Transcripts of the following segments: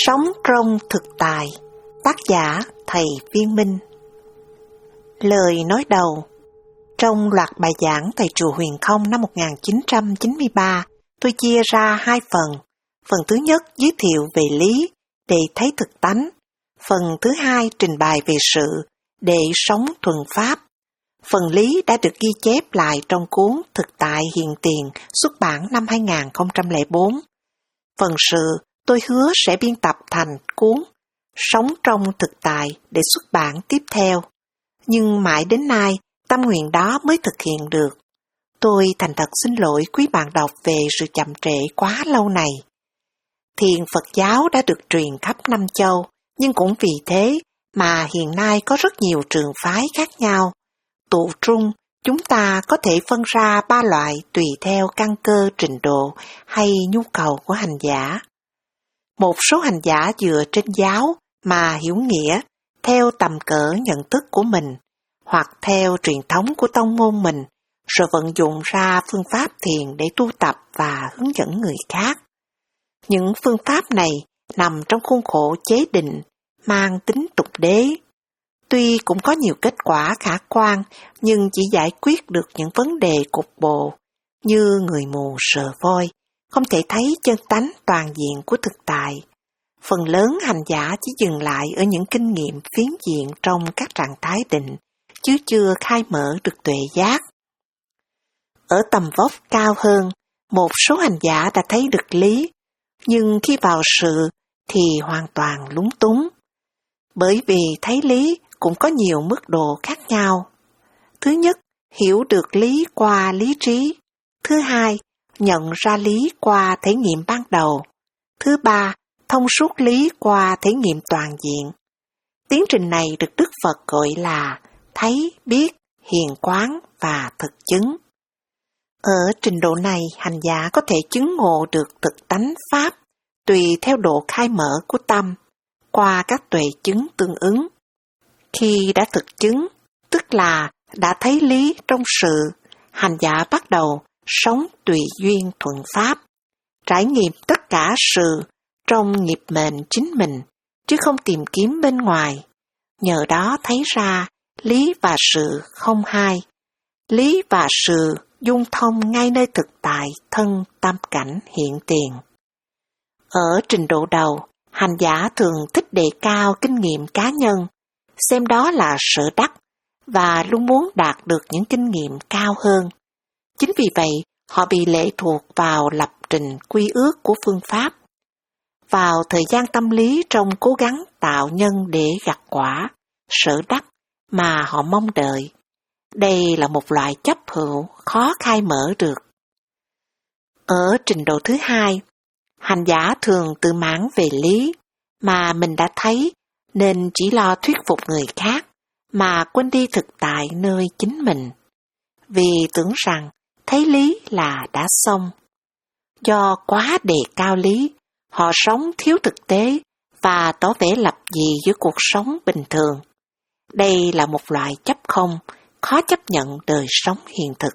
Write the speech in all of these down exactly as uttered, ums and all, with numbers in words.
Sống trong thực tại. Tác giả Thầy Viên Minh. Lời nói đầu. Trong loạt bài giảng tại Chùa Huyền Không năm một nghìn chín trăm chín mươi ba, tôi chia ra hai phần. Phần thứ nhất giới thiệu về lý để thấy thực tánh. Phần thứ hai trình bày về sự để sống thuần pháp. Phần lý đã được ghi chép lại trong cuốn Thực tại hiện tiền xuất bản năm hai nghìn không trăm lẻ bốn. Phần sự tôi hứa sẽ biên tập thành cuốn Sống trong thực tại để xuất bản tiếp theo. Nhưng mãi đến nay, tâm nguyện đó mới thực hiện được. Tôi thành thật xin lỗi quý bạn đọc về sự chậm trễ quá lâu này. Thiền Phật giáo đã được truyền khắp năm châu, nhưng cũng vì thế mà hiện nay có rất nhiều trường phái khác nhau. Tụ trung, chúng ta có thể phân ra ba loại tùy theo căn cơ trình độ hay nhu cầu của hành giả. Một số hành giả dựa trên giáo mà hiểu nghĩa theo tầm cỡ nhận thức của mình, hoặc theo truyền thống của tông môn mình, rồi vận dụng ra phương pháp thiền để tu tập và hướng dẫn người khác. Những phương pháp này nằm trong khuôn khổ chế định, mang tính tục đế. Tuy cũng có nhiều kết quả khả quan, nhưng chỉ giải quyết được những vấn đề cục bộ, như người mù sờ voi, không thể thấy chân tánh toàn diện của thực tại. Phần lớn hành giả chỉ dừng lại ở những kinh nghiệm phiến diện trong các trạng thái định, chứ chưa khai mở được tuệ giác. Ở tầm vóc cao hơn, một số hành giả đã thấy được lý, nhưng khi vào sự thì hoàn toàn lúng túng. Bởi vì thấy lý cũng có nhiều mức độ khác nhau. Thứ nhất, hiểu được lý qua lý trí. Thứ hai, nhận ra lý qua thể nghiệm ban đầu. Thứ ba, thông suốt lý qua thể nghiệm toàn diện. Tiến trình này được Đức Phật gọi là thấy, biết, hiền quán và thực chứng. Ở trình độ này, hành giả có thể chứng ngộ được thực tánh Pháp, tùy theo độ khai mở của tâm, qua các tuệ chứng tương ứng. Khi đã thực chứng, tức là đã thấy lý trong sự, hành giả bắt đầu sống tùy duyên thuận pháp, trải nghiệm tất cả sự trong nghiệp mệnh chính mình, chứ không tìm kiếm bên ngoài. Nhờ đó thấy ra lý và sự không hai, lý và sự dung thông ngay nơi thực tại thân tam cảnh hiện tiền. Ở trình độ đầu, hành giả thường thích đề cao kinh nghiệm cá nhân, xem đó là sở đắc, và luôn muốn đạt được những kinh nghiệm cao hơn. Chính vì vậy, họ bị lệ thuộc vào lập trình quy ước của phương pháp, vào thời gian tâm lý trong cố gắng tạo nhân để gặt quả, sở đắc mà họ mong đợi. Đây là một loại chấp hữu khó khai mở được. Ở trình độ thứ hai, hành giả thường tự mãn về lý mà mình đã thấy, nên chỉ lo thuyết phục người khác mà quên đi thực tại nơi chính mình, vì tưởng rằng thấy lý là đã xong. Do quá đề cao lý, họ sống thiếu thực tế và tỏ vẻ lập dị với cuộc sống bình thường. Đây là một loại chấp không, khó chấp nhận đời sống hiện thực.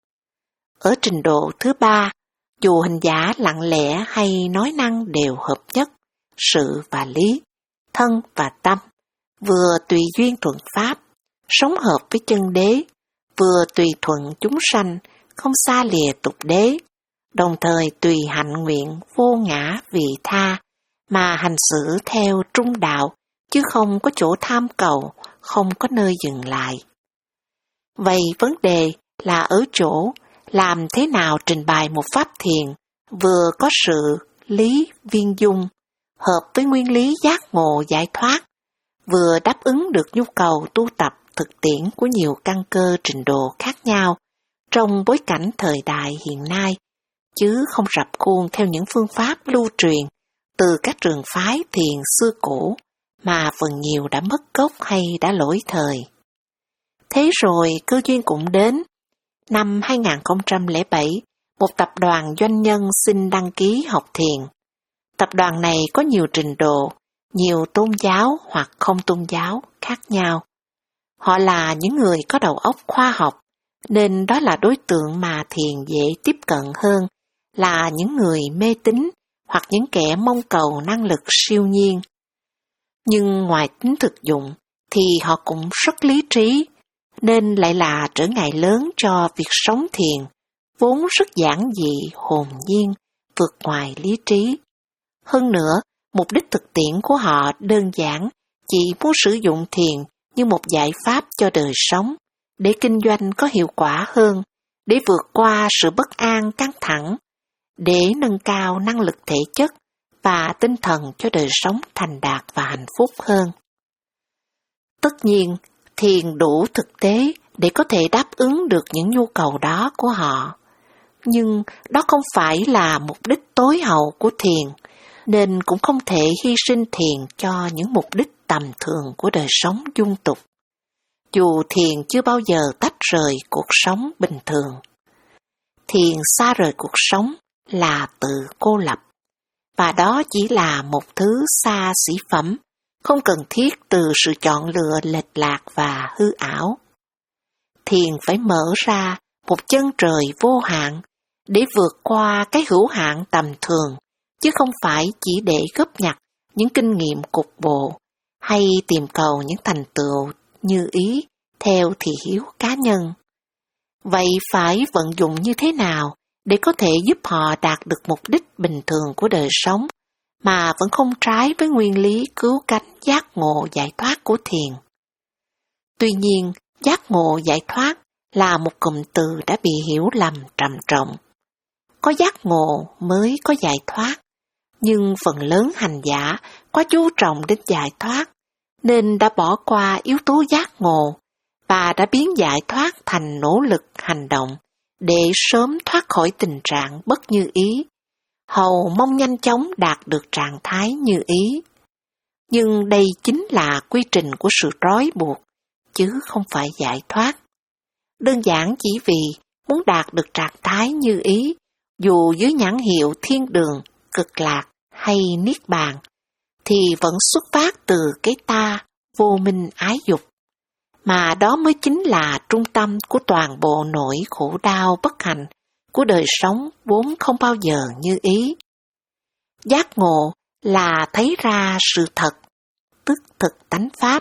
Ở trình độ thứ ba, dù hành giả lặng lẽ hay nói năng đều hợp nhất, sự và lý, thân và tâm, vừa tùy duyên thuận pháp, sống hợp với chân đế, vừa tùy thuận chúng sanh, không xa lìa tục đế, đồng thời tùy hạnh nguyện vô ngã vị tha, mà hành xử theo trung đạo, chứ không có chỗ tham cầu, không có nơi dừng lại. Vậy vấn đề là ở chỗ làm thế nào trình bày một pháp thiền vừa có sự lý viên dung, hợp với nguyên lý giác ngộ giải thoát, vừa đáp ứng được nhu cầu tu tập thực tiễn của nhiều căn cơ trình độ khác nhau trong bối cảnh thời đại hiện nay, chứ không rập khuôn theo những phương pháp lưu truyền từ các trường phái thiền xưa cũ mà phần nhiều đã mất gốc hay đã lỗi thời. Thế rồi cơ duyên cũng đến. Năm hai nghìn không trăm lẻ bảy, một tập đoàn doanh nhân xin đăng ký học thiền. Tập đoàn này có nhiều trình độ, nhiều tôn giáo hoặc không tôn giáo khác nhau. Họ là những người có đầu óc khoa học, nên đó là đối tượng mà thiền dễ tiếp cận hơn là những người mê tín hoặc những kẻ mong cầu năng lực siêu nhiên. Nhưng ngoài tính thực dụng thì họ cũng rất lý trí, nên lại là trở ngại lớn cho việc sống thiền, vốn rất giản dị, hồn nhiên, vượt ngoài lý trí. Hơn nữa, mục đích thực tiễn của họ đơn giản, chỉ muốn sử dụng thiền như một giải pháp cho đời sống, để kinh doanh có hiệu quả hơn, để vượt qua sự bất an căng thẳng, để nâng cao năng lực thể chất và tinh thần cho đời sống thành đạt và hạnh phúc hơn. Tất nhiên, thiền đủ thực tế để có thể đáp ứng được những nhu cầu đó của họ. Nhưng đó không phải là mục đích tối hậu của thiền, nên cũng không thể hy sinh thiền cho những mục đích tầm thường của đời sống dung tục. Dù thiền chưa bao giờ tách rời cuộc sống bình thường. Thiền xa rời cuộc sống là tự cô lập, và đó chỉ là một thứ xa xỉ phẩm, không cần thiết từ sự chọn lựa lệch lạc và hư ảo. Thiền phải mở ra một chân trời vô hạn để vượt qua cái hữu hạn tầm thường, chứ không phải chỉ để góp nhặt những kinh nghiệm cục bộ hay tìm cầu những thành tựu như ý theo thị hiếu cá nhân. Vậy phải vận dụng như thế nào để có thể giúp họ đạt được mục đích bình thường của đời sống mà vẫn không trái với nguyên lý cứu cánh giác ngộ giải thoát của thiền? Tuy nhiên, giác ngộ giải thoát là một cụm từ đã bị hiểu lầm trầm trọng. Có giác ngộ mới có giải thoát, nhưng phần lớn hành giả quá chú trọng đến giải thoát, nên đã bỏ qua yếu tố giác ngộ và đã biến giải thoát thành nỗ lực hành động để sớm thoát khỏi tình trạng bất như ý, hầu mong nhanh chóng đạt được trạng thái như ý. Nhưng đây chính là quy trình của sự trói buộc, chứ không phải giải thoát. Đơn giản chỉ vì muốn đạt được trạng thái như ý, dù dưới nhãn hiệu thiên đường, cực lạc hay niết bàn, thì vẫn xuất phát từ cái ta vô minh ái dục, mà đó mới chính là trung tâm của toàn bộ nỗi khổ đau bất hạnh của đời sống vốn không bao giờ như ý. Giác ngộ là thấy ra sự thật, tức thực tánh pháp.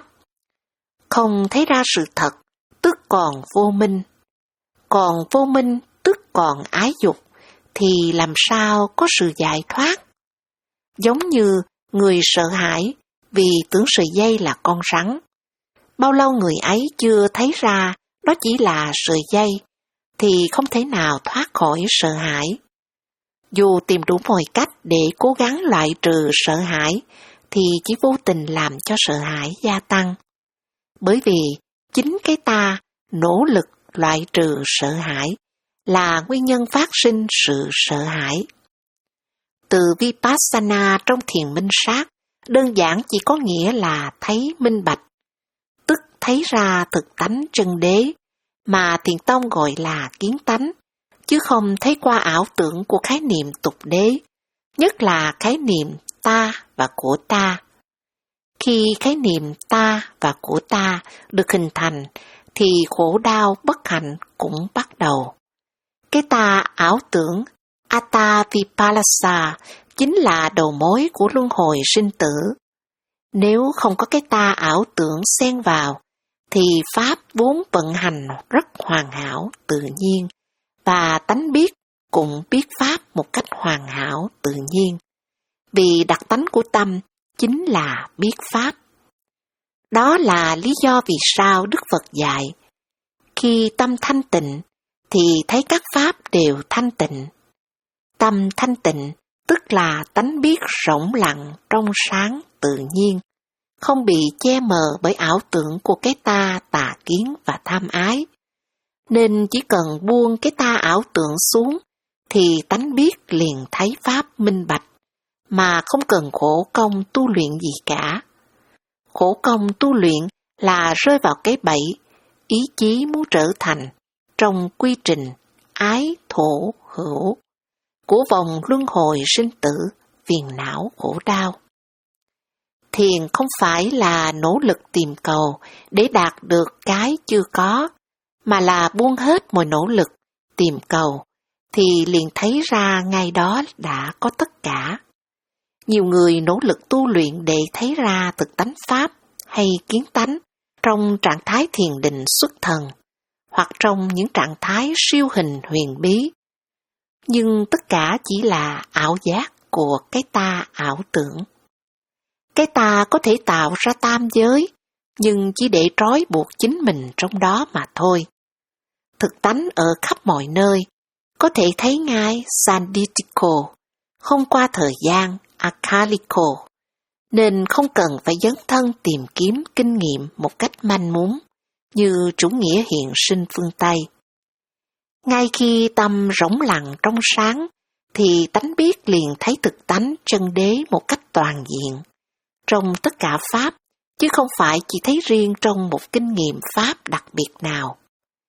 Không thấy ra sự thật, tức còn vô minh. Còn vô minh, tức còn ái dục, thì làm sao có sự giải thoát? Giống như người sợ hãi vì tưởng sợi dây là con rắn. Bao lâu người ấy chưa thấy ra đó chỉ là sợi dây, thì không thể nào thoát khỏi sợ hãi. Dù tìm đủ mọi cách để cố gắng loại trừ sợ hãi, thì chỉ vô tình làm cho sợ hãi gia tăng. Bởi vì chính cái ta nỗ lực loại trừ sợ hãi là nguyên nhân phát sinh sự sợ hãi. Từ Vipassana trong thiền minh sát, đơn giản chỉ có nghĩa là thấy minh bạch, tức thấy ra thực tánh chân đế, mà Thiền tông gọi là kiến tánh, chứ không thấy qua ảo tưởng của khái niệm tục đế, nhất là khái niệm ta và của ta. Khi khái niệm ta và của ta được hình thành, thì khổ đau bất hạnh cũng bắt đầu. Cái ta ảo tưởng, Atta Vipallasa, chính là đầu mối của luân hồi sinh tử. Nếu không có cái ta ảo tưởng xen vào, thì Pháp vốn vận hành rất hoàn hảo, tự nhiên, và tánh biết cũng biết Pháp một cách hoàn hảo, tự nhiên. Vì đặc tánh của tâm chính là biết Pháp. Đó là lý do vì sao Đức Phật dạy, khi tâm thanh tịnh, thì thấy các Pháp đều thanh tịnh. Tâm thanh tịnh tức là tánh biết rộng lặng, trong sáng, tự nhiên, không bị che mờ bởi ảo tưởng của cái ta tà kiến và tham ái. Nên chỉ cần buông cái ta ảo tưởng xuống, thì tánh biết liền thấy Pháp minh bạch, mà không cần khổ công tu luyện gì cả. Khổ công tu luyện là rơi vào cái bẫy, ý chí muốn trở thành, trong quy trình ái thổ hữu, của vòng luân hồi sinh tử, phiền não khổ đau. Thiền không phải là nỗ lực tìm cầu để đạt được cái chưa có, mà là buông hết mọi nỗ lực tìm cầu, thì liền thấy ra ngay đó đã có tất cả. Nhiều người nỗ lực tu luyện để thấy ra thực tánh Pháp hay kiến tánh trong trạng thái thiền định xuất thần, hoặc trong những trạng thái siêu hình huyền bí. Nhưng tất cả chỉ là ảo giác của cái ta ảo tưởng. Cái ta có thể tạo ra tam giới, nhưng chỉ để trói buộc chính mình trong đó mà thôi. Thực tánh ở khắp mọi nơi, có thể thấy ngay Sanditiko, không qua thời gian Akaliko, nên không cần phải dấn thân tìm kiếm kinh nghiệm một cách manh mún, như chủ nghĩa hiện sinh phương Tây. Ngay khi tâm rỗng lặng trong sáng, thì tánh biết liền thấy thực tánh chân đế một cách toàn diện, trong tất cả Pháp, chứ không phải chỉ thấy riêng trong một kinh nghiệm Pháp đặc biệt nào.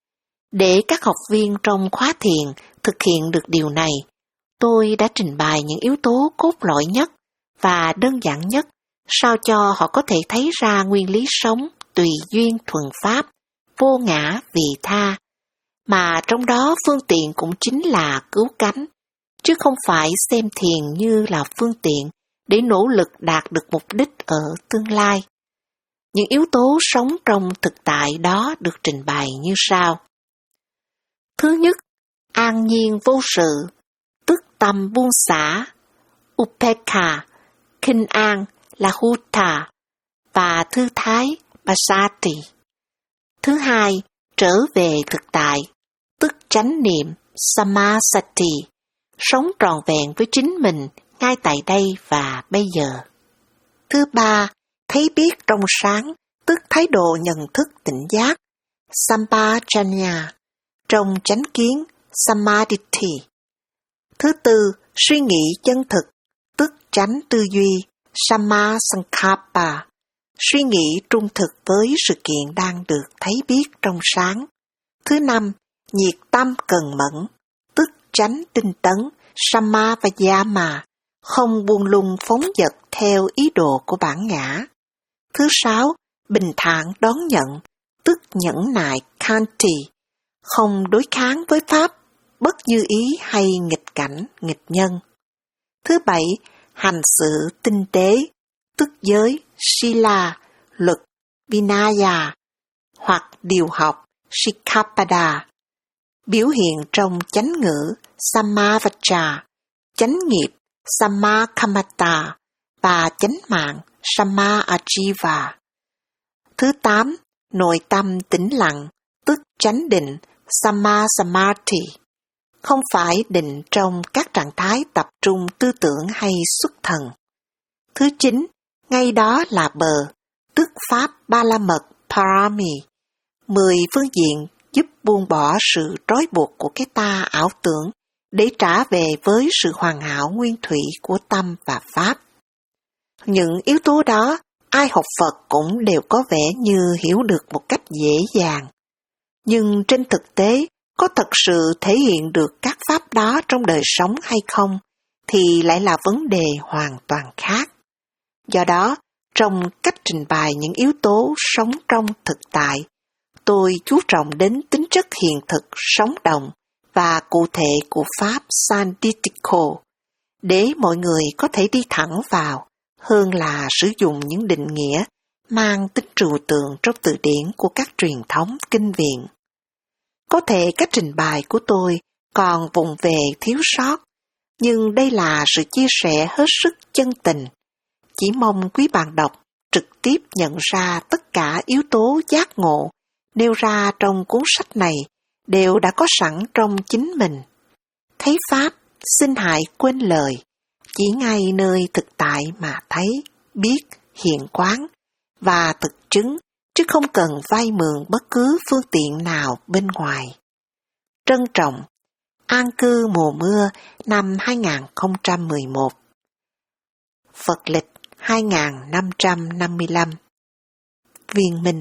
Để các học viên trong khóa thiền thực hiện được điều này, tôi đã trình bày những yếu tố cốt lõi nhất và đơn giản nhất, sao cho họ có thể thấy ra nguyên lý sống tùy duyên thuần Pháp, vô ngã vị tha, mà trong đó phương tiện cũng chính là cứu cánh, chứ không phải xem thiền như là phương tiện để nỗ lực đạt được mục đích ở tương lai. Những yếu tố sống trong thực tại đó được trình bày như sau. Thứ nhất, an nhiên vô sự, tức tâm buông xả, Upekha, khinh an là Hutta, và thư thái, Pasati. Thứ hai, trở về thực tại, tức chánh niệm, Samasati, sống trọn vẹn với chính mình ngay tại đây và bây giờ. Thứ ba, thấy biết trong sáng, tức thái độ nhận thức tỉnh giác, Sampajanya, trong chánh kiến, Samadhi. Thứ tư, suy nghĩ chân thực, tức chánh tư duy, Sammasankappa, suy nghĩ trung thực với sự kiện đang được thấy biết trong sáng. Thứ năm, nhiệt tâm cần mẫn, tức chánh tinh tấn, Sammavayama, không buông lung phóng dật theo ý đồ của bản ngã. Thứ sáu, bình thản đón nhận, tức nhẫn nại Khanti, không đối kháng với Pháp, bất như ý hay nghịch cảnh, nghịch nhân. Thứ bảy, hành sự tinh tế, tức giới, Sila, luật, Vinaya, hoặc điều học, Shikhapada, biểu hiện trong chánh ngữ, Sammavacha, chánh nghiệp, Sammakamata, và chánh mạng, Samma-ajiva. Thứ tám, nội tâm tĩnh lặng, tức chánh định, Samma-samadhi, không phải định trong các trạng thái tập trung tư tưởng hay xuất thần. Thứ chín, ngay đó là bờ, tức Pháp Ba La Mật, Parami, mười phương diện giúp buông bỏ sự trói buộc của cái ta ảo tưởng để trả về với sự hoàn hảo nguyên thủy của tâm và Pháp. Những yếu tố đó, ai học Phật cũng đều có vẻ như hiểu được một cách dễ dàng. Nhưng trên thực tế, có thật sự thể hiện được các pháp đó trong đời sống hay không, thì lại là vấn đề hoàn toàn khác. Do đó, trong cách trình bày những yếu tố sống trong thực tại, tôi chú trọng đến tính chất hiện thực sống động và cụ thể của Pháp Sanditiko, để mọi người có thể đi thẳng vào, hơn là sử dụng những định nghĩa mang tính trừu tượng trong từ điển của các truyền thống kinh viện. Có thể cách trình bày của tôi còn vùng về thiếu sót, nhưng đây là sự chia sẻ hết sức chân tình. Chỉ mong quý bạn đọc trực tiếp nhận ra tất cả yếu tố giác ngộ nêu ra trong cuốn sách này đều đã có sẵn trong chính mình. Thấy Pháp, xin hãy quên lời, chỉ ngay nơi thực tại mà thấy, biết, hiện quán và thực chứng, chứ không cần vay mượn bất cứ phương tiện nào bên ngoài. Trân trọng, An cư mùa mưa năm hai không một một. Phật lịch hai nghìn năm trăm năm mươi lăm. Viên Minh.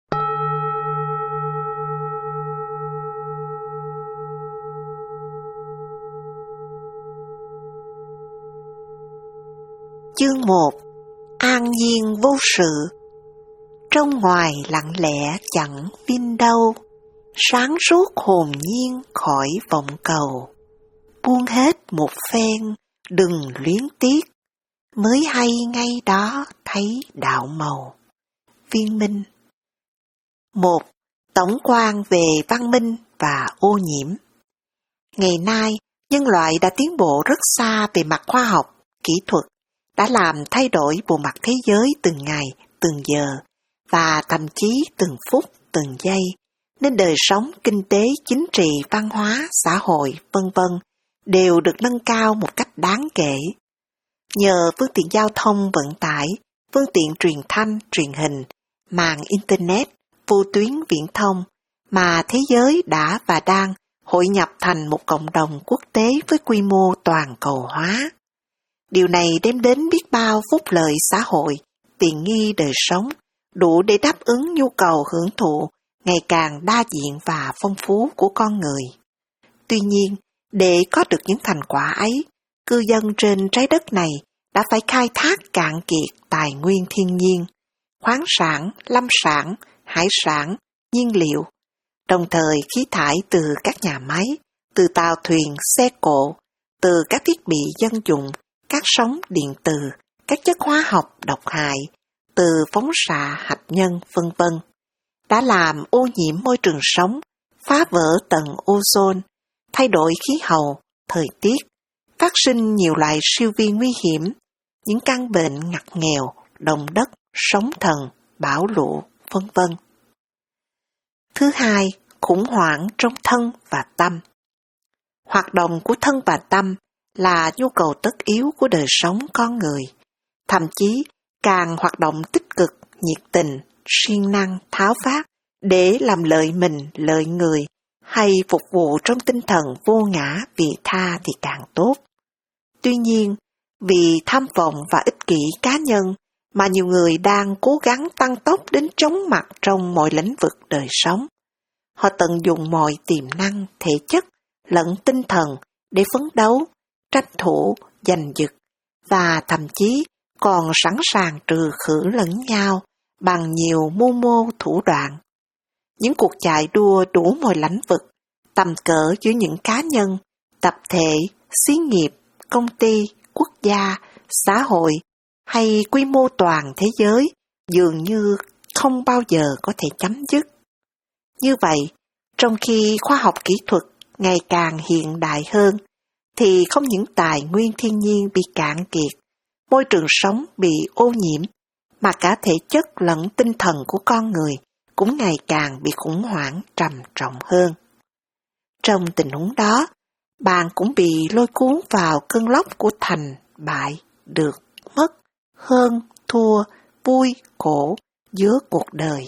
Chương một. An nhiên vô sự. Trong ngoài lặng lẽ chẳng vinh đâu, sáng suốt hồn nhiên khỏi vọng cầu. Buông hết một phen, đừng luyến tiếc, mới hay ngay đó thấy đạo màu. Viên Minh. Một. Tổng quan về văn minh và ô nhiễm. Ngày nay, nhân loại đã tiến bộ rất xa về mặt khoa học, kỹ thuật, đã làm thay đổi bộ mặt thế giới từng ngày, từng giờ, và thậm chí từng phút, từng giây, nên đời sống, kinh tế, chính trị, văn hóa, xã hội, vân vân đều được nâng cao một cách đáng kể. Nhờ phương tiện giao thông vận tải, phương tiện truyền thanh, truyền hình, mạng Internet, vô tuyến viễn thông, mà thế giới đã và đang hội nhập thành một cộng đồng quốc tế với quy mô toàn cầu hóa. Điều này đem đến biết bao phúc lợi xã hội, tiện nghi đời sống, đủ để đáp ứng nhu cầu hưởng thụ ngày càng đa diện và phong phú của con người. Tuy nhiên, để có được những thành quả ấy, cư dân trên trái đất này đã phải khai thác cạn kiệt tài nguyên thiên nhiên, khoáng sản, lâm sản, hải sản, nhiên liệu, đồng thời khí thải từ các nhà máy, từ tàu thuyền, xe cộ, từ các thiết bị dân dụng, các sóng điện từ, các chất hóa học độc hại, từ phóng xạ hạt nhân, vân vân, đã làm ô nhiễm môi trường sống, phá vỡ tầng ozone, thay đổi khí hậu, thời tiết, phát sinh nhiều loại siêu vi nguy hiểm, những căn bệnh ngặt nghèo, động đất, sóng thần, bão lũ, vân vân. Thứ hai, khủng hoảng trong thân và tâm. Hoạt động của thân và tâm là nhu cầu tất yếu của đời sống con người, thậm chí càng hoạt động tích cực, nhiệt tình, siêng năng, tháo vát để làm lợi mình, lợi người, hay phục vụ trong tinh thần vô ngã vị tha thì càng tốt. Tuy nhiên, vì tham vọng và ích kỷ cá nhân mà nhiều người đang cố gắng tăng tốc đến chóng mặt trong mọi lĩnh vực đời sống. Họ tận dụng mọi tiềm năng, thể chất, lẫn tinh thần để phấn đấu, tranh thủ, giành giật, và thậm chí còn sẵn sàng trừ khử lẫn nhau bằng nhiều mưu mô thủ đoạn. Những cuộc chạy đua đủ mọi lĩnh vực, tầm cỡ giữa những cá nhân, tập thể, xí nghiệp, công ty, quốc gia, xã hội hay quy mô toàn thế giới dường như không bao giờ có thể chấm dứt. Như vậy, trong khi khoa học kỹ thuật ngày càng hiện đại hơn, thì không những tài nguyên thiên nhiên bị cạn kiệt, môi trường sống bị ô nhiễm, mà cả thể chất lẫn tinh thần của con người cũng ngày càng bị khủng hoảng trầm trọng hơn. Trong tình huống đó, bạn cũng bị lôi cuốn vào cơn lốc của thành, bại, được, mất, hơn, thua, vui, khổ giữa cuộc đời.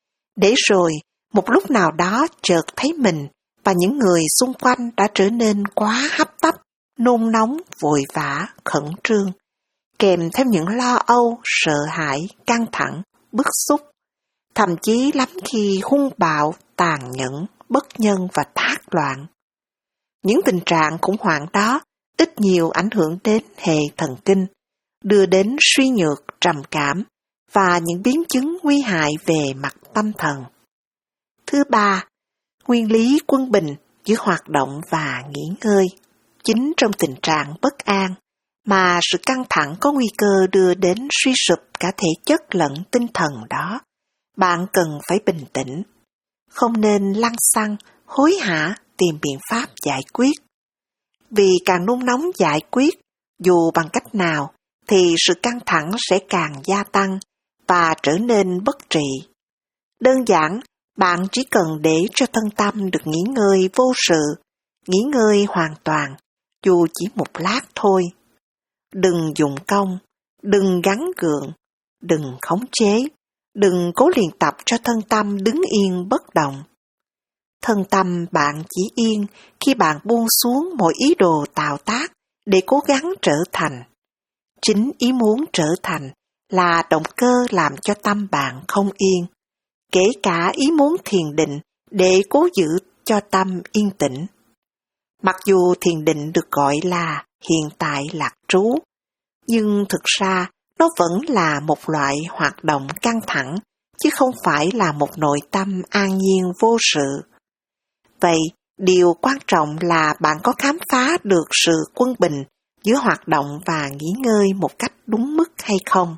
Để rồi, một lúc nào đó chợt thấy mình và những người xung quanh đã trở nên quá hấp tấp, nôn nóng, vội vã, khẩn trương, kèm theo những lo âu, sợ hãi, căng thẳng, bức xúc, thậm chí lắm khi hung bạo, tàn nhẫn, bất nhân và thác loạn. Những tình trạng khủng hoảng đó ít nhiều ảnh hưởng đến hệ thần kinh, đưa đến suy nhược, trầm cảm và những biến chứng nguy hại về mặt tâm thần. Thứ ba, nguyên lý quân bình giữa hoạt động và nghỉ ngơi. Chính trong tình trạng bất an mà sự căng thẳng có nguy cơ đưa đến suy sụp cả thể chất lẫn tinh thần đó, bạn cần phải bình tĩnh. Không nên lăng xăng, hối hả tìm biện pháp giải quyết. Vì càng nôn nóng giải quyết, dù bằng cách nào, thì sự căng thẳng sẽ càng gia tăng và trở nên bất trị. Đơn giản, bạn chỉ cần để cho thân tâm được nghỉ ngơi vô sự, nghỉ ngơi hoàn toàn, dù chỉ một lát thôi. Đừng dụng công, đừng gắng gượng, đừng khống chế, đừng cố luyện tập cho thân tâm đứng yên bất động. Thân tâm bạn chỉ yên khi bạn buông xuống mọi ý đồ tạo tác để cố gắng trở thành. Chính ý muốn trở thành là động cơ làm cho tâm bạn không yên, kể cả ý muốn thiền định để cố giữ cho tâm yên tĩnh. Mặc dù thiền định được gọi là hiện tại lạc trú, nhưng thực ra nó vẫn là một loại hoạt động căng thẳng, chứ không phải là một nội tâm an nhiên vô sự. Vậy, điều quan trọng là bạn có khám phá được sự quân bình giữa hoạt động và nghỉ ngơi một cách đúng mức hay không.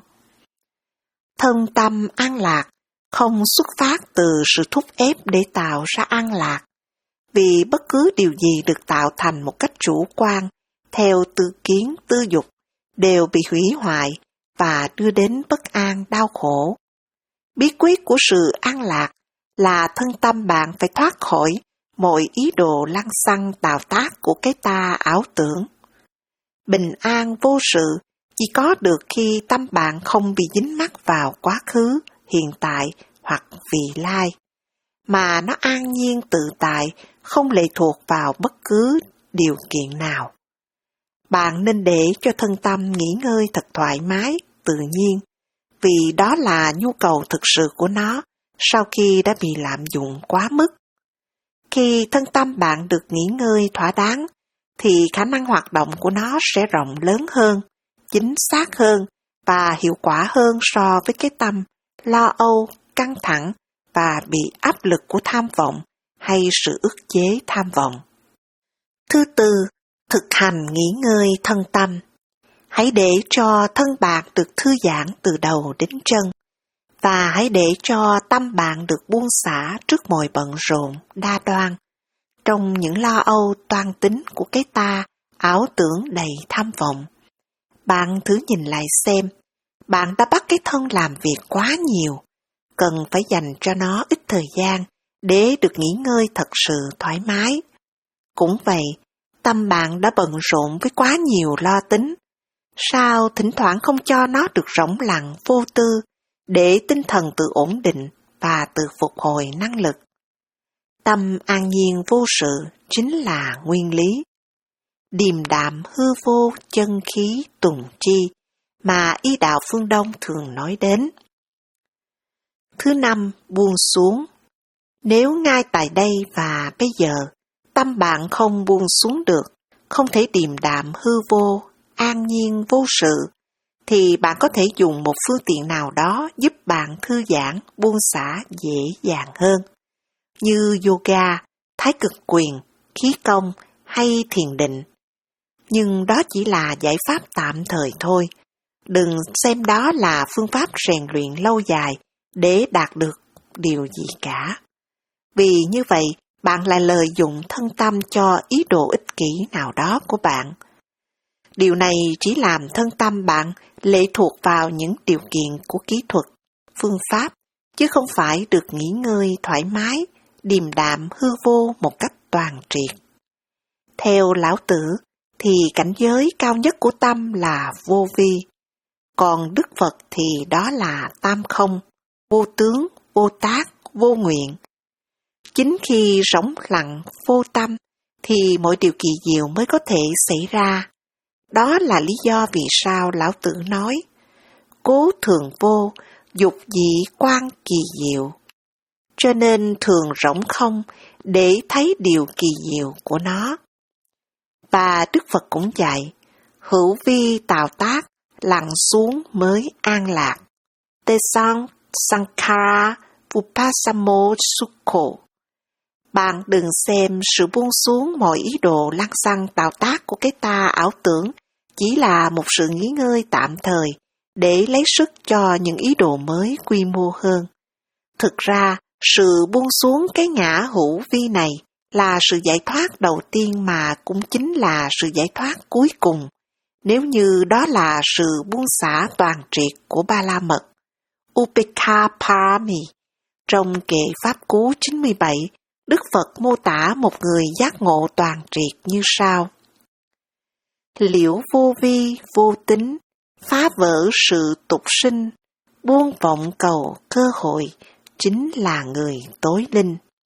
Thân tâm an lạc không xuất phát từ sự thúc ép để tạo ra an lạc, vì bất cứ điều gì được tạo thành một cách chủ quan, theo tư kiến, tư dục, đều bị hủy hoại và đưa đến bất an, đau khổ. Bí quyết của sự an lạc là thân tâm bạn phải thoát khỏi mọi ý đồ lăng xăng tạo tác của cái ta ảo tưởng. Bình an vô sự chỉ có được khi tâm bạn không bị dính mắc vào quá khứ, hiện tại hoặc vị lai, mà nó an nhiên tự tại, không lệ thuộc vào bất cứ điều kiện nào. Bạn nên để cho thân tâm nghỉ ngơi thật thoải mái, tự nhiên, vì đó là nhu cầu thực sự của nó sau khi đã bị lạm dụng quá mức. Khi thân tâm bạn được nghỉ ngơi thỏa đáng, thì khả năng hoạt động của nó sẽ rộng lớn hơn, chính xác hơn và hiệu quả hơn so với cái tâm lo âu, căng thẳng và bị áp lực của tham vọng hay sự ức chế tham vọng. Thứ tư, thực hành nghỉ ngơi thân tâm. Hãy để cho thân bạn được thư giãn từ đầu đến chân, và hãy để cho tâm bạn được buông xả trước mọi bận rộn, đa đoan, trong những lo âu toan tính của cái ta, ảo tưởng đầy tham vọng. Bạn thử nhìn lại xem, bạn đã bắt cái thân làm việc quá nhiều, cần phải dành cho nó ít thời gian để được nghỉ ngơi thật sự thoải mái. Cũng vậy, tâm bạn đã bận rộn với quá nhiều lo tính, sao thỉnh thoảng không cho nó được rỗng lặng vô tư, để tinh thần tự ổn định và tự phục hồi năng lực. Tâm an nhiên vô sự chính là nguyên lý. Điềm đạm hư vô chân khí tùng chi mà y đạo phương Đông thường nói đến. Thứ năm, buông xuống. Nếu ngay tại đây và bây giờ, tâm bạn không buông xuống được, không thể điềm đạm hư vô, an nhiên vô sự, thì bạn có thể dùng một phương tiện nào đó giúp bạn thư giãn, buông xả dễ dàng hơn, như yoga, thái cực quyền, khí công hay thiền định. Nhưng đó chỉ là giải pháp tạm thời thôi. Đừng xem đó là phương pháp rèn luyện lâu dài để đạt được điều gì cả. Vì như vậy, bạn lại lợi dụng thân tâm cho ý đồ ích kỷ nào đó của bạn. Điều này chỉ làm thân tâm bạn lệ thuộc vào những điều kiện của kỹ thuật, phương pháp, chứ không phải được nghỉ ngơi thoải mái, điềm đạm hư vô một cách toàn triệt. Theo Lão Tử, thì cảnh giới cao nhất của tâm là vô vi, còn Đức Phật thì đó là tam không, vô tướng, vô tác, vô nguyện. Chính khi rỗng lặng, vô tâm, thì mọi điều kỳ diệu mới có thể xảy ra. Đó là lý do vì sao Lão Tử nói, cố thường vô, dục dị quan kỳ diệu. Cho nên thường rỗng không để thấy điều kỳ diệu của nó. Và Đức Phật cũng dạy, hữu vi tạo tác, lặng xuống mới an lạc. Te sang sankhara vipassamo sukho. Bạn đừng xem sự buông xuống mọi ý đồ lăng xăng tạo tác của cái ta ảo tưởng chỉ là một sự nghỉ ngơi tạm thời để lấy sức cho những ý đồ mới quy mô hơn. Thực ra, sự buông xuống cái ngã hữu vi này là sự giải thoát đầu tiên mà cũng chính là sự giải thoát cuối cùng, nếu như đó là sự buông xả toàn triệt của Ba La Mật. Upekha Parami. Trong kệ Pháp Cú chín mươi bảy, Đức Phật mô tả một người giác ngộ toàn triệt như sau. Liễu vô vi, vô tính, phá vỡ sự tục sinh, buông vọng cầu cơ hội, chính là người tối linh.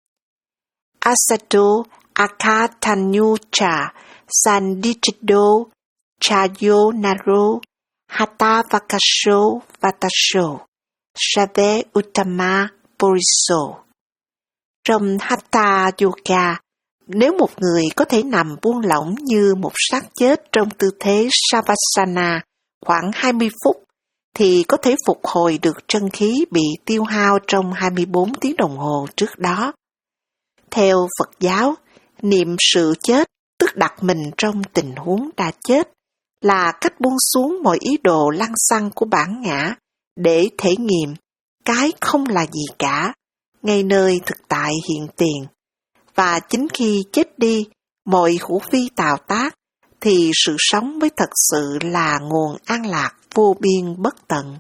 Asato Akatanyucha Sandichido Chayo Naro Hata Vakasho Vatasho Sabe Uttama Puriso. Trong Hatha Yoga, nếu một người có thể nằm buông lỏng như một xác chết trong tư thế Savasana khoảng hai mươi phút, thì có thể phục hồi được chân khí bị tiêu hao trong hai mươi bốn tiếng đồng hồ trước đó. Theo Phật giáo, niệm sự chết tức đặt mình trong tình huống đã chết, là cách buông xuống mọi ý đồ lăng xăng của bản ngã để thể nghiệm cái không là gì cả, ngay nơi thực tại hiện tiền. Và chính khi chết đi, mọi hữu vi tạo tác, thì sự sống mới thật sự là nguồn an lạc vô biên bất tận.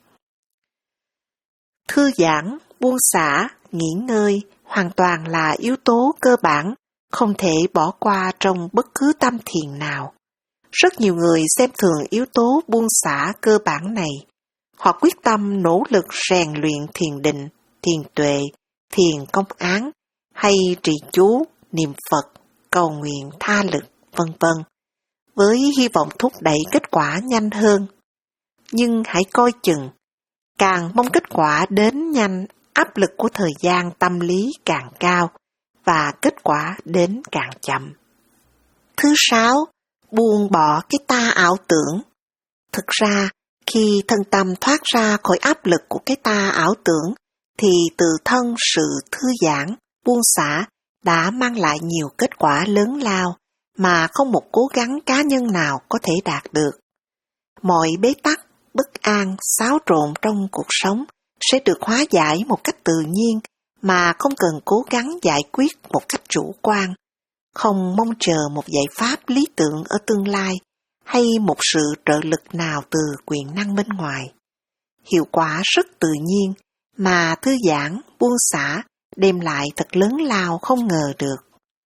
Thư giãn, buông xả, nghỉ ngơi hoàn toàn là yếu tố cơ bản, không thể bỏ qua trong bất cứ tâm thiền nào. Rất nhiều người xem thường yếu tố buông xả cơ bản này. Họ quyết tâm nỗ lực rèn luyện thiền định, thiền tuệ, thiền công án, hay trì chú, niệm Phật, cầu nguyện tha lực, vân vân, với hy vọng thúc đẩy kết quả nhanh hơn. Nhưng hãy coi chừng, càng mong kết quả đến nhanh, áp lực của thời gian tâm lý càng cao và kết quả đến càng chậm. Thứ sáu, buông bỏ cái ta ảo tưởng. Thực ra, khi thân tâm thoát ra khỏi áp lực của cái ta ảo tưởng, thì từ thân sự thư giãn, buông xả đã mang lại nhiều kết quả lớn lao mà không một cố gắng cá nhân nào có thể đạt được. Mọi bế tắc, bất an, xáo trộn trong cuộc sống sẽ được hóa giải một cách tự nhiên mà không cần cố gắng giải quyết một cách chủ quan, không mong chờ một giải pháp lý tưởng ở tương lai hay một sự trợ lực nào từ quyền năng bên ngoài. Hiệu quả rất tự nhiên mà thư giãn, buông xả đem lại thật lớn lao không ngờ được.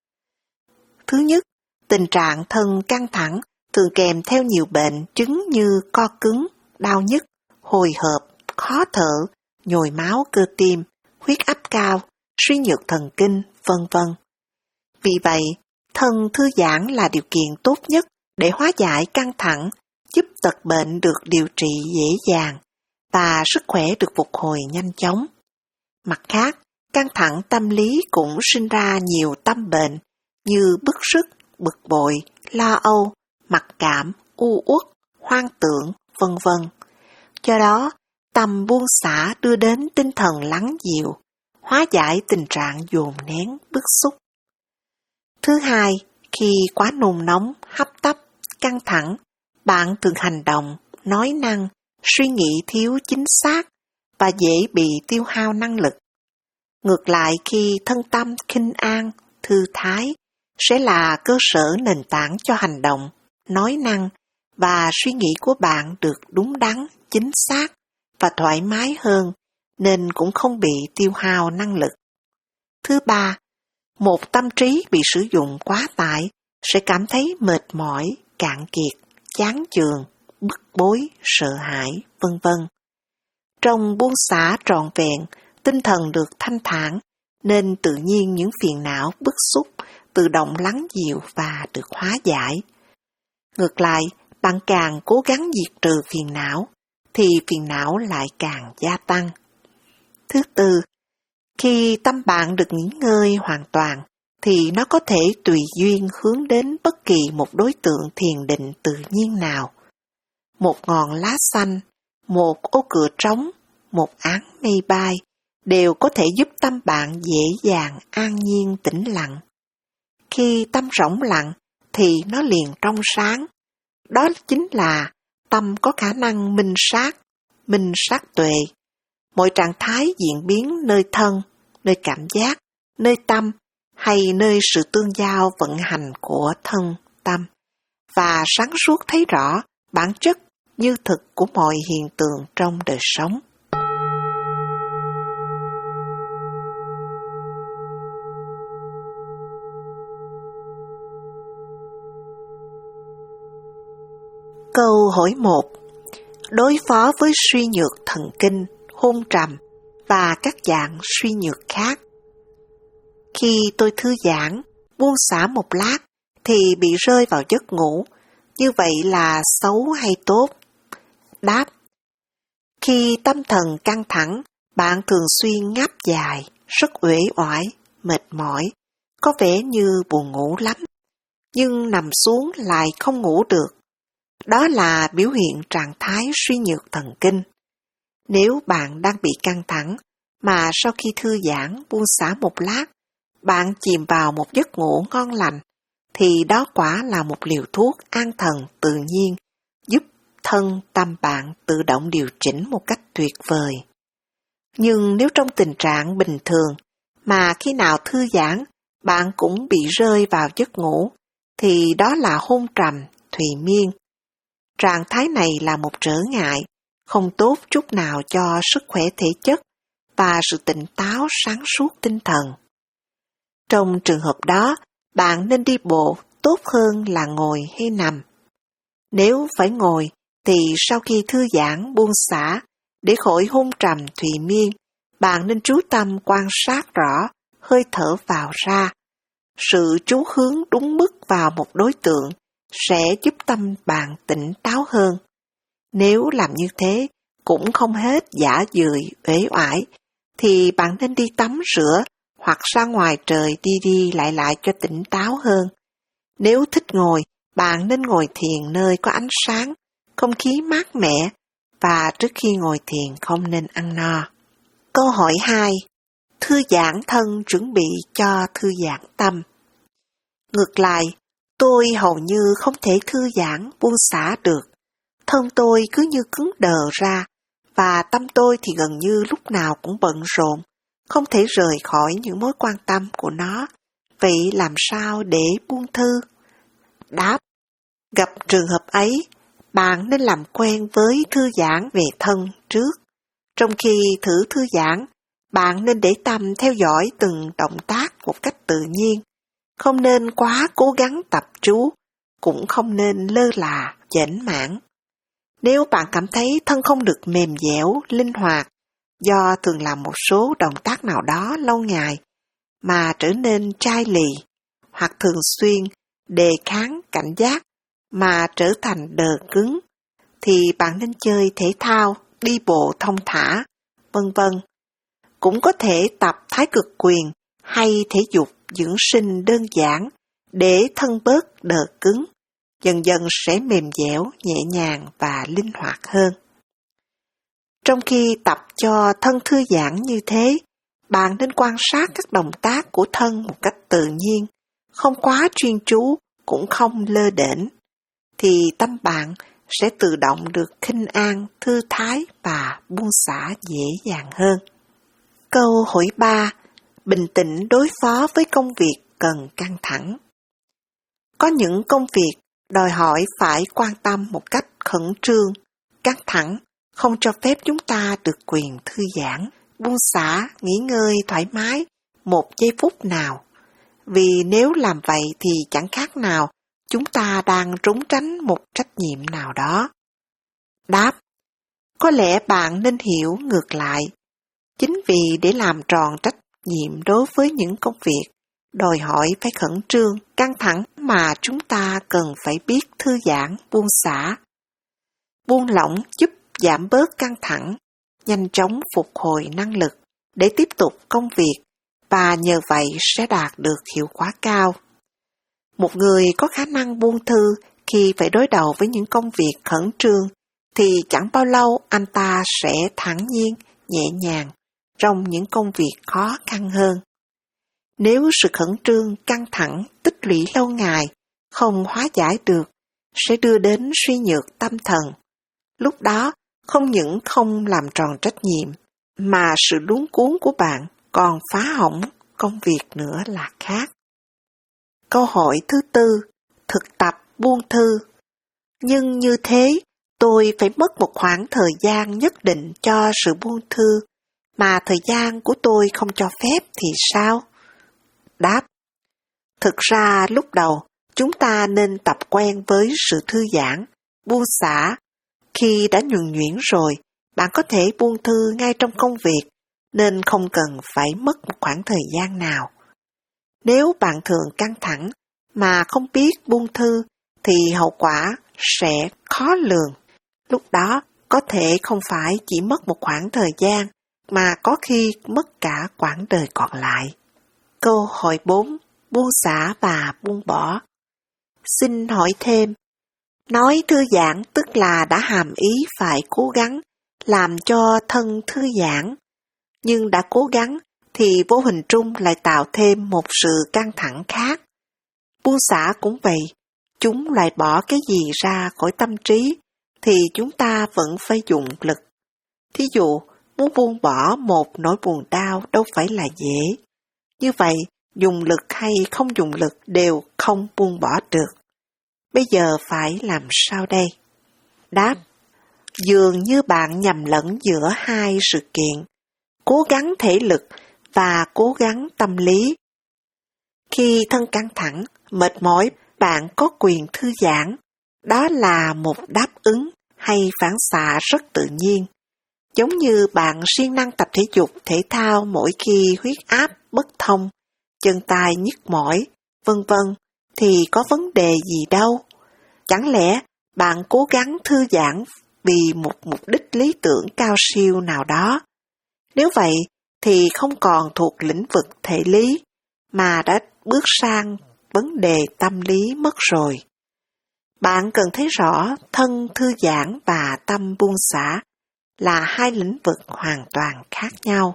Thứ nhất, tình trạng thân căng thẳng thường kèm theo nhiều bệnh chứng như co cứng, đau nhức, hồi hộp, khó thở, nhồi máu cơ tim, huyết áp cao, suy nhược thần kinh, vân vân. Vì vậy, thân thư giãn là điều kiện tốt nhất để hóa giải căng thẳng, giúp tật bệnh được điều trị dễ dàng và sức khỏe được phục hồi nhanh chóng. Mặt khác, căng thẳng tâm lý cũng sinh ra nhiều tâm bệnh như bức rứt, bực bội, lo âu, mặc cảm, u uất, hoang tưởng, vân vân. Do đó, tâm buông xả đưa đến tinh thần lắng dịu, hóa giải tình trạng dồn nén, bức xúc. Thứ hai, khi quá nôn nóng, hấp tấp, căng thẳng, bạn thường hành động, nói năng, suy nghĩ thiếu chính xác và dễ bị tiêu hao năng lực. Ngược lại, khi thân tâm khinh an, thư thái, sẽ là cơ sở nền tảng cho hành động, nói năng và suy nghĩ của bạn được đúng đắn, chính xác và thoải mái hơn, nên cũng không bị tiêu hao năng lực. Thứ ba, một tâm trí bị sử dụng quá tải sẽ cảm thấy mệt mỏi, cạn kiệt, chán chường, bức bối, sợ hãi, vân vân. Trong buông xả trọn vẹn, tinh thần được thanh thản, nên tự nhiên những phiền não, bức xúc tự động lắng dịu và được hóa giải. Ngược lại, bạn càng cố gắng diệt trừ phiền não, thì phiền não lại càng gia tăng. Thứ tư, khi tâm bạn được nghỉ ngơi hoàn toàn, thì nó có thể tùy duyên hướng đến bất kỳ một đối tượng thiền định tự nhiên nào. Một ngọn lá xanh, một ô cửa trống, một áng mây bay đều có thể giúp tâm bạn dễ dàng, an nhiên, tĩnh lặng. Khi tâm rỗng lặng thì nó liền trong sáng. Đó chính là tâm có khả năng minh sát, minh sát tuệ. Mọi trạng thái diễn biến nơi thân, nơi cảm giác, nơi tâm hay nơi sự tương giao vận hành của thân, tâm, và sáng suốt thấy rõ bản chất như thực của mọi hiện tượng trong đời sống. Câu hỏi một. Đối phó với suy nhược thần kinh, hôn trầm và các dạng suy nhược khác. Khi tôi thư giãn, buông xả một lát thì bị rơi vào giấc ngủ, như vậy là xấu hay tốt? Đáp. Khi tâm thần căng thẳng, bạn thường xuyên ngáp dài, rất uể oải, mệt mỏi, có vẻ như buồn ngủ lắm, nhưng nằm xuống lại không ngủ được. Đó là biểu hiện trạng thái suy nhược thần kinh. Nếu bạn đang bị căng thẳng, mà sau khi thư giãn buông xả một lát, bạn chìm vào một giấc ngủ ngon lành, thì đó quả là một liều thuốc an thần tự nhiên giúp thân tâm bạn tự động điều chỉnh một cách tuyệt vời. Nhưng nếu trong tình trạng bình thường mà khi nào thư giãn bạn cũng bị rơi vào giấc ngủ, thì đó là hôn trầm, thùy miên. Trạng thái này là một trở ngại, không tốt chút nào cho sức khỏe thể chất và sự tỉnh táo sáng suốt tinh thần. Trong trường hợp đó, bạn nên đi bộ tốt hơn là ngồi hay nằm. Nếu phải ngồi, thì sau khi thư giãn buông xả, để khỏi hôn trầm thùy miên, bạn nên chú tâm quan sát rõ hơi thở vào ra. Sự chú hướng đúng mức vào một đối tượng sẽ giúp tâm bạn tỉnh táo hơn. Nếu làm như thế cũng không hết dã dười, uể oải, thì bạn nên đi tắm rửa hoặc ra ngoài trời đi đi lại lại cho tỉnh táo hơn. Nếu thích ngồi, bạn nên ngồi thiền nơi có ánh sáng, không khí mát mẻ, và trước khi ngồi thiền không nên ăn no. Câu hỏi hai. Thư giãn thân chuẩn bị cho thư giãn tâm. Ngược lại, tôi hầu như không thể thư giãn buông xả được. Thân tôi cứ như cứng đờ ra, và tâm tôi thì gần như lúc nào cũng bận rộn, không thể rời khỏi những mối quan tâm của nó. Vậy làm sao để buông thư? Đáp. Gặp trường hợp ấy, bạn nên làm quen với thư giãn về thân trước. Trong khi thử thư giãn, bạn nên để tâm theo dõi từng động tác một cách tự nhiên. Không nên quá cố gắng tập chú, cũng không nên lơ là, chểnh mảng. Nếu bạn cảm thấy thân không được mềm dẻo, linh hoạt, do thường làm một số động tác nào đó lâu ngày, mà trở nên chai lì, hoặc thường xuyên đề kháng cảnh giác mà trở thành đờ cứng, thì bạn nên chơi thể thao, đi bộ thong thả, vân vân. Cũng có thể tập thái cực quyền hay thể dục dưỡng sinh đơn giản để thân bớt đờ cứng, dần dần sẽ mềm dẻo, nhẹ nhàng và linh hoạt hơn. Trong khi tập cho thân thư giãn như thế, bạn nên quan sát các động tác của thân một cách tự nhiên, không quá chuyên chú, cũng không lơ đễnh, thì tâm bạn sẽ tự động được khinh an, thư thái và buông xả dễ dàng hơn. Câu hỏi ba. Bình tĩnh đối phó với công việc cần căng thẳng. Có những công việc đòi hỏi phải quan tâm một cách khẩn trương, căng thẳng, không cho phép chúng ta được quyền thư giãn, buông xả, nghỉ ngơi thoải mái một giây phút nào. Vì nếu làm vậy thì chẳng khác nào chúng ta đang trốn tránh một trách nhiệm nào đó. Đáp. Có lẽ bạn nên hiểu ngược lại. Chính vì để làm tròn trách nhiệm đối với những công việc đòi hỏi phải khẩn trương, căng thẳng mà chúng ta cần phải biết thư giãn, buông xả. Buông lỏng giúp giảm bớt căng thẳng, nhanh chóng phục hồi năng lực để tiếp tục công việc, và nhờ vậy sẽ đạt được hiệu quả cao. Một người có khả năng buông thư khi phải đối đầu với những công việc khẩn trương, thì chẳng bao lâu anh ta sẽ thản nhiên, nhẹ nhàng trong những công việc khó khăn hơn. Nếu sự khẩn trương, căng thẳng, tích lũy lâu ngày, không hóa giải được, sẽ đưa đến suy nhược tâm thần. Lúc đó, không những không làm tròn trách nhiệm, mà sự luống cuống của bạn còn phá hỏng công việc nữa là khác. Câu hỏi thứ tư. Thực tập buông thư. Nhưng như thế, tôi phải mất một khoảng thời gian nhất định cho sự buông thư, mà thời gian của tôi không cho phép thì sao? Đáp. Thực ra lúc đầu, chúng ta nên tập quen với sự thư giãn, buông xả. Khi đã nhuần nhuyễn rồi, bạn có thể buông thư ngay trong công việc, nên không cần phải mất một khoảng thời gian nào. Nếu bạn thường căng thẳng mà không biết buông thư, thì hậu quả sẽ khó lường. Lúc đó, có thể không phải chỉ mất một khoảng thời gian, mà có khi mất cả quãng đời còn lại. Câu hỏi bốn. Buông xả và buông bỏ. Xin hỏi thêm, nói thư giãn tức là đã hàm ý phải cố gắng làm cho thân thư giãn, nhưng đã cố gắng thì vô hình trung lại tạo thêm một sự căng thẳng khác. Buông xả cũng vậy, chúng loại bỏ cái gì ra khỏi tâm trí thì chúng ta vẫn phải dùng lực. Thí dụ, muốn buông bỏ một nỗi buồn đau đâu phải là dễ. Như vậy, dùng lực hay không dùng lực đều không buông bỏ được. Bây giờ phải làm sao đây? Đáp, dường như bạn nhầm lẫn giữa hai sự kiện, cố gắng thể lực và cố gắng tâm lý. Khi thân căng thẳng, mệt mỏi, bạn có quyền thư giãn. Đó là một đáp ứng hay phản xạ rất tự nhiên. Giống như bạn siêng năng tập thể dục thể thao mỗi khi huyết áp bất thông, chân tay nhức mỏi, vân vân, thì có vấn đề gì đâu. Chẳng lẽ bạn cố gắng thư giãn vì một mục đích lý tưởng cao siêu nào đó? Nếu vậy thì không còn thuộc lĩnh vực thể lý, mà đã bước sang vấn đề tâm lý mất rồi. Bạn cần thấy rõ thân thư giãn và tâm buông xả là hai lĩnh vực hoàn toàn khác nhau.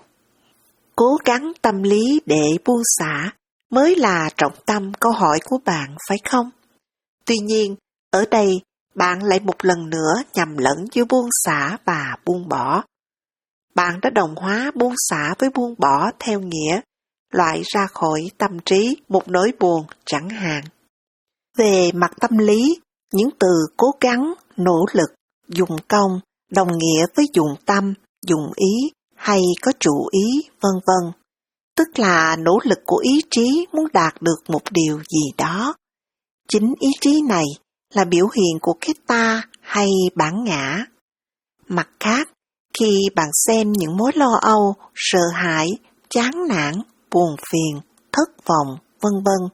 Cố gắng tâm lý để buông xả mới là trọng tâm câu hỏi của bạn, phải không? Tuy nhiên, ở đây bạn lại một lần nữa nhầm lẫn giữa buông xả và buông bỏ. Bạn đã đồng hóa buông xả với buông bỏ theo nghĩa loại ra khỏi tâm trí một nỗi buồn chẳng hạn. Về mặt tâm lý, những từ cố gắng, nỗ lực, dùng công đồng nghĩa với dùng tâm, dùng ý hay có chủ ý, vân vân. Tức là nỗ lực của ý chí muốn đạt được một điều gì đó. Chính ý chí này là biểu hiện của cái ta hay bản ngã. Mặt khác, khi bạn xem những mối lo âu, sợ hãi, chán nản, buồn phiền, thất vọng, vân vân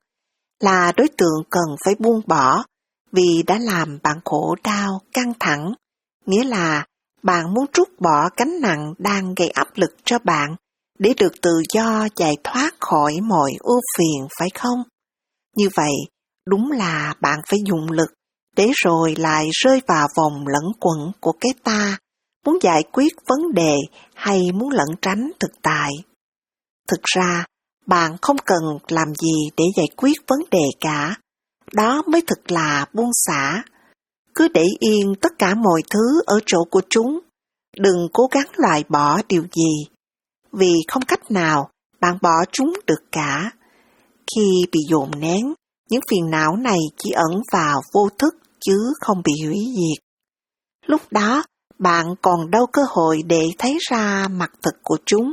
là đối tượng cần phải buông bỏ vì đã làm bạn khổ đau, căng thẳng, nghĩa là bạn muốn trút bỏ gánh nặng đang gây áp lực cho bạn để được tự do giải thoát khỏi mọi ưu phiền, phải không? Như vậy, đúng là bạn phải dùng lực để rồi lại rơi vào vòng lẫn quẩn của cái ta, muốn giải quyết vấn đề hay muốn lẩn tránh thực tại. Thực ra, bạn không cần làm gì để giải quyết vấn đề cả. Đó mới thực là buông xả. Cứ để yên tất cả mọi thứ ở chỗ của chúng. Đừng cố gắng loại bỏ điều gì. Vì không cách nào bạn bỏ chúng được cả. Khi bị dồn nén, những phiền não này chỉ ẩn vào vô thức chứ không bị hủy diệt. Lúc đó, bạn còn đâu cơ hội để thấy ra mặt thực của chúng.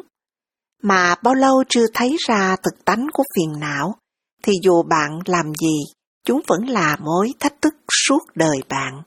Mà bao lâu chưa thấy ra thực tánh của phiền não, thì dù bạn làm gì, chúng vẫn là mối thách thức suốt đời bạn.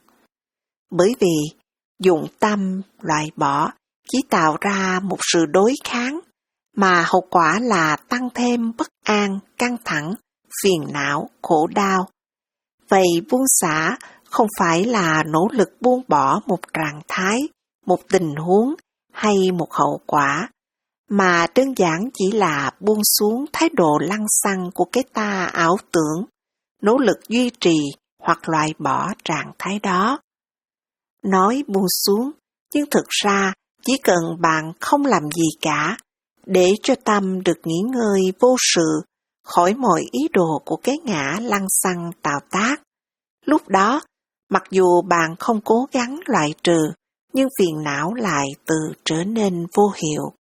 Bởi vì dụng tâm loại bỏ chỉ tạo ra một sự đối kháng, mà hậu quả là tăng thêm bất an, căng thẳng, phiền não, khổ đau. Vậy buông xả không phải là nỗ lực buông bỏ một trạng thái, một tình huống hay một hậu quả, mà đơn giản chỉ là buông xuống thái độ lăng xăng của cái ta ảo tưởng, nỗ lực duy trì hoặc loại bỏ trạng thái đó. Nói buông xuống, nhưng thực ra chỉ cần bạn không làm gì cả, để cho tâm được nghỉ ngơi vô sự, khỏi mọi ý đồ của cái ngã lăng xăng tạo tác. Lúc đó, mặc dù bạn không cố gắng loại trừ, nhưng phiền não lại từ trở nên vô hiệu.